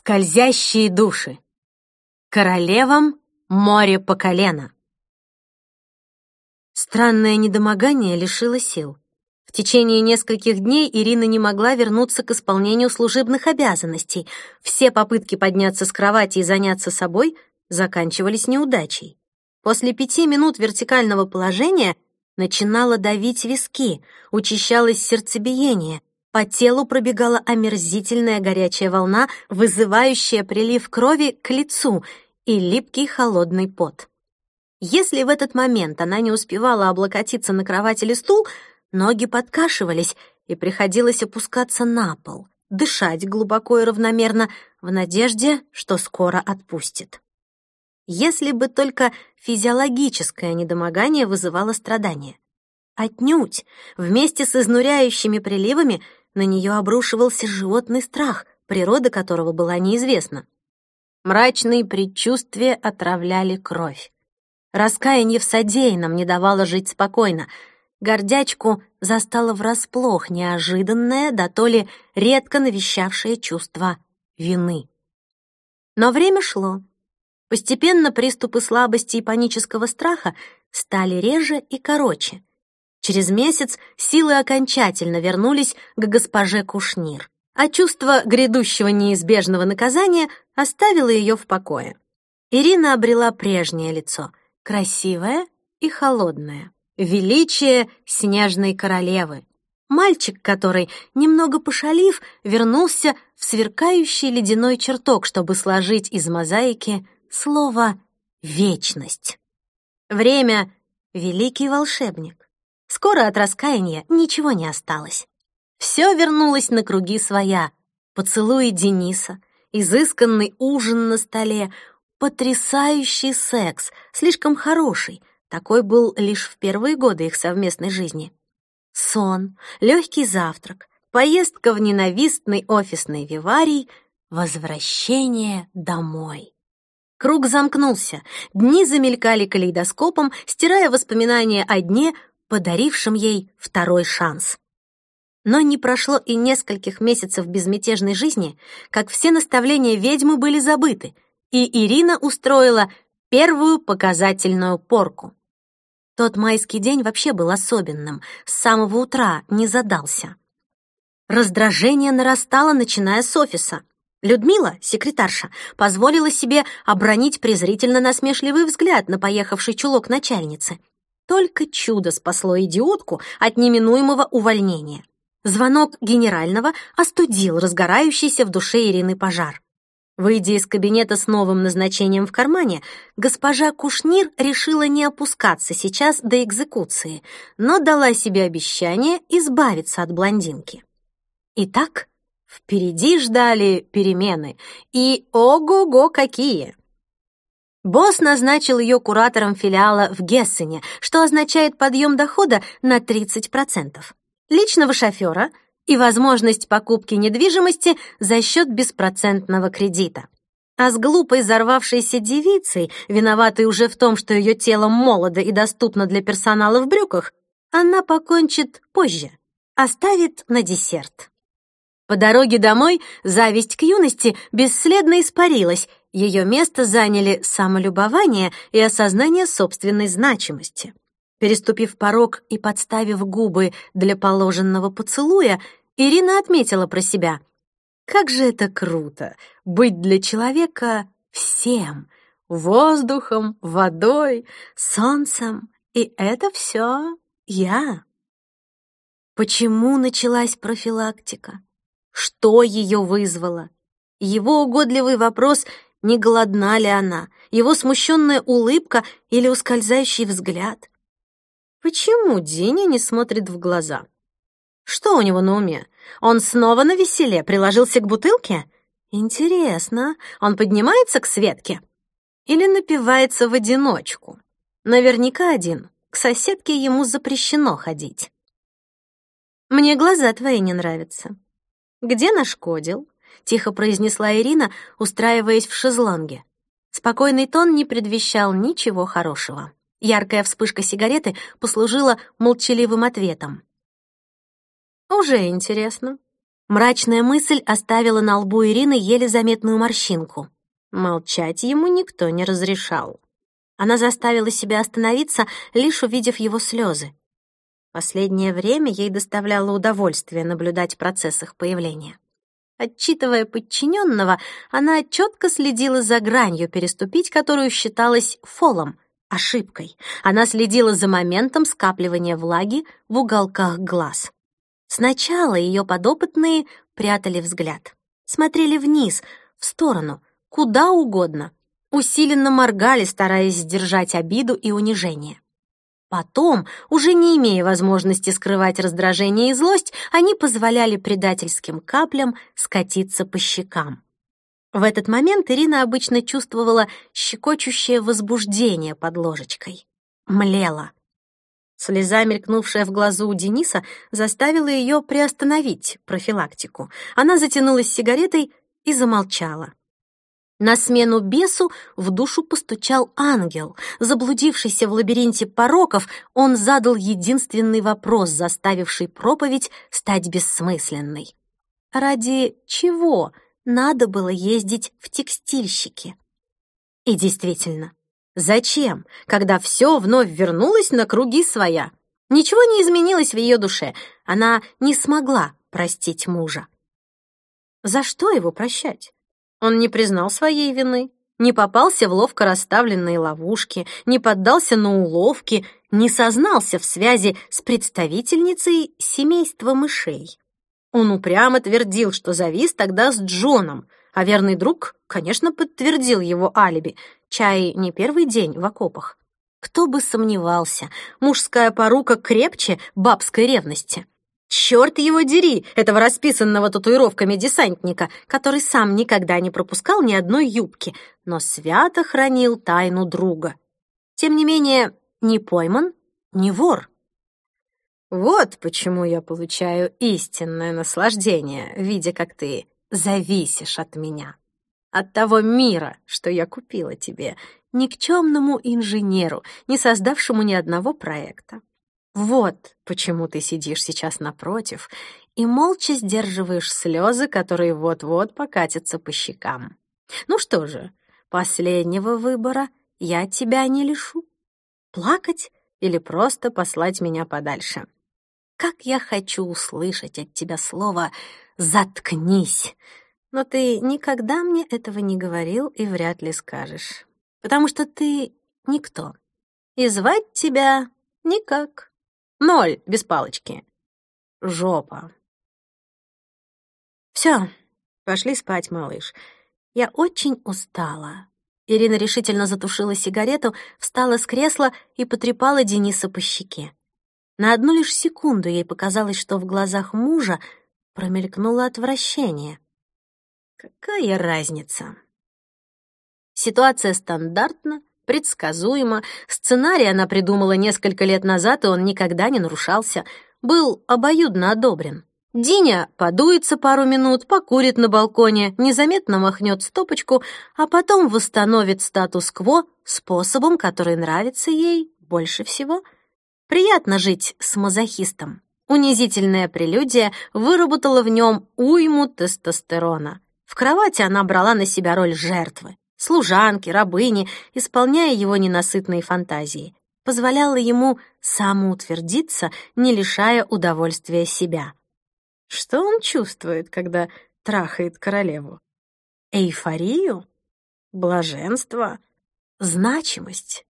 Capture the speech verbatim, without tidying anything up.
Скользящие души. Королевам море по колено. Странное недомогание лишило сил. В течение нескольких дней Ирина не могла вернуться к исполнению служебных обязанностей. Все попытки подняться с кровати и заняться собой заканчивались неудачей. После пяти минут вертикального положения начинало давить виски, учащалось сердцебиение, по телу пробегала омерзительная горячая волна, вызывающая прилив крови к лицу и липкий холодный пот. Если в этот момент она не успевала облокотиться на кровать или стул, ноги подкашивались, и приходилось опускаться на пол, дышать глубоко и равномерно, в надежде, что скоро отпустит. Если бы только физиологическое недомогание вызывало страдания. Отнюдь, вместе с изнуряющими приливами на нее обрушивался животный страх, природа которого была неизвестна. Мрачные предчувствия отравляли кровь. Раскаяние в содеянном не давало жить спокойно. Гордячку застало врасплох неожиданное, да то ли редко навещавшее чувство вины. Но время шло. Постепенно приступы слабости и панического страха стали реже и короче. Через месяц силы окончательно вернулись к госпоже Кушнир, а чувство грядущего неизбежного наказания оставило ее в покое. Ирина обрела прежнее лицо, красивое и холодное, величие снежной королевы. Мальчик, который, немного пошалив, вернулся в сверкающий ледяной чертог, чтобы сложить из мозаики слово «вечность». Время — великий волшебник. Скоро от раскаяния ничего не осталось. Все вернулось на круги своя. Поцелуи Дениса, изысканный ужин на столе, потрясающий секс, слишком хороший. Такой был лишь в первые годы их совместной жизни. Сон, легкий завтрак, поездка в ненавистный офисный виварий, возвращение домой. Круг замкнулся, дни замелькали калейдоскопом, стирая воспоминания о дне, подарившим ей второй шанс. Но не прошло и нескольких месяцев безмятежной жизни, как все наставления ведьмы были забыты, и Ирина устроила первую показательную порку. Тот майский день вообще был особенным, с самого утра не задался. Раздражение нарастало, начиная с офиса. Людмила, секретарша, позволила себе обронить презрительно-насмешливый взгляд на поехавший чулок начальницы. Только чудо спасло идиотку от неминуемого увольнения. Звонок генерального остудил разгорающийся в душе Ирины пожар. Выйдя из кабинета с новым назначением в кармане, госпожа Кушнир решила не опускаться сейчас до экзекуции, но дала себе обещание избавиться от блондинки. Итак, впереди ждали перемены, и ого-го какие! Босс назначил ее куратором филиала в Гессене, что означает подъем дохода на тридцать процентов. Личного шофера и возможность покупки недвижимости за счет беспроцентного кредита. А с глупой взорвавшейся девицей, виноватой уже в том, что ее тело молодо и доступно для персонала в брюках, она покончит позже, оставит на десерт. По дороге домой зависть к юности бесследно испарилась, ее место заняли самолюбование и осознание собственной значимости. Переступив порог и подставив губы для положенного поцелуя, Ирина отметила про себя: как же это круто — быть для человека всем — воздухом, водой, солнцем, и это все я. Почему началась профилактика? Что ее вызвало? Его угодливый вопрос — не голодна ли она, его смущенная улыбка или ускользающий взгляд. Почему Диня не смотрит в глаза? Что у него на уме? Он снова навеселе приложился к бутылке? Интересно, он поднимается к Светке? Или напивается в одиночку? Наверняка один. К соседке ему запрещено ходить. «Мне глаза твои не нравятся. Где нашкодил?» — тихо произнесла Ирина, устраиваясь в шезлонге. Спокойный тон не предвещал ничего хорошего. Яркая вспышка сигареты послужила молчаливым ответом. «Уже интересно. Мрачная мысль оставила на лбу Ирины еле заметную морщинку. Молчать ему никто не разрешал. Она заставила себя остановиться, лишь увидев его слезы. Последнее время ей доставляло удовольствие наблюдать процесс их появления. Отчитывая подчиненного, она четко следила за гранью, переступить которую считалось фолом, ошибкой. Она следила за моментом скапливания влаги в уголках глаз. Сначала ее подопытные прятали взгляд, смотрели вниз, в сторону, куда угодно, усиленно моргали, стараясь сдержать обиду и унижение. Потом, уже не имея возможности скрывать раздражение и злость, они позволяли предательским каплям скатиться по щекам. В этот момент Ирина обычно чувствовала щекочущее возбуждение под ложечкой. Млела. Слеза, мелькнувшая в глазу у Дениса, заставила ее приостановить профилактику. Она затянулась сигаретой и замолчала. На смену бесу в душу постучал ангел. Заблудившийся в лабиринте пороков, он задал единственный вопрос, заставивший проповедь стать бессмысленной. Ради чего надо было ездить в текстильщики? И действительно, зачем, когда все вновь вернулось на круги своя? Ничего не изменилось в ее душе. Она не смогла простить мужа. За что его прощать? Он не признал своей вины, не попался в ловко расставленные ловушки, не поддался на уловки, не сознался в связи с представительницей семейства мышей. Он упрямо твердил, что завис тогда с Джоном, а верный друг, конечно, подтвердил его алиби, чай не первый день в окопах. Кто бы сомневался, мужская порука крепче бабской ревности. Черт его дери, этого расписанного татуировками десантника, который сам никогда не пропускал ни одной юбки, но свято хранил тайну друга. Тем не менее, не пойман, не вор. Вот почему я получаю истинное наслаждение, видя, как ты зависишь от меня, от того мира, что я купила тебе, никчемному инженеру, не создавшему ни одного проекта. Вот почему ты сидишь сейчас напротив и молча сдерживаешь слезы, которые вот-вот покатятся по щекам. Ну что же, последнего выбора я тебя не лишу. Плакать или просто послать меня подальше. Как я хочу услышать от тебя слово «заткнись», но ты никогда мне этого не говорил и вряд ли скажешь, потому что ты никто, и звать тебя никак. Ноль без палочки. Жопа. Все, пошли спать, малыш. Я очень устала. Ирина решительно затушила сигарету, встала с кресла и потрепала Дениса по щеке. На одну лишь секунду ей показалось, что в глазах мужа промелькнуло отвращение. Какая разница? Ситуация стандартна, предсказуемо. Сценарий она придумала несколько лет назад, и он никогда не нарушался. Был обоюдно одобрен. Диня подуется пару минут, покурит на балконе, незаметно махнет стопочку, а потом восстановит статус-кво способом, который нравится ей больше всего. Приятно жить с мазохистом. Унизительная прелюдия выработала в нем уйму тестостерона. В кровати она брала на себя роль жертвы, служанки, рабыни, исполняя его ненасытные фантазии, позволяла ему самоутвердиться, не лишая удовольствия себя. Что он чувствует, когда трахает королеву? Эйфорию? Блаженство? Значимость?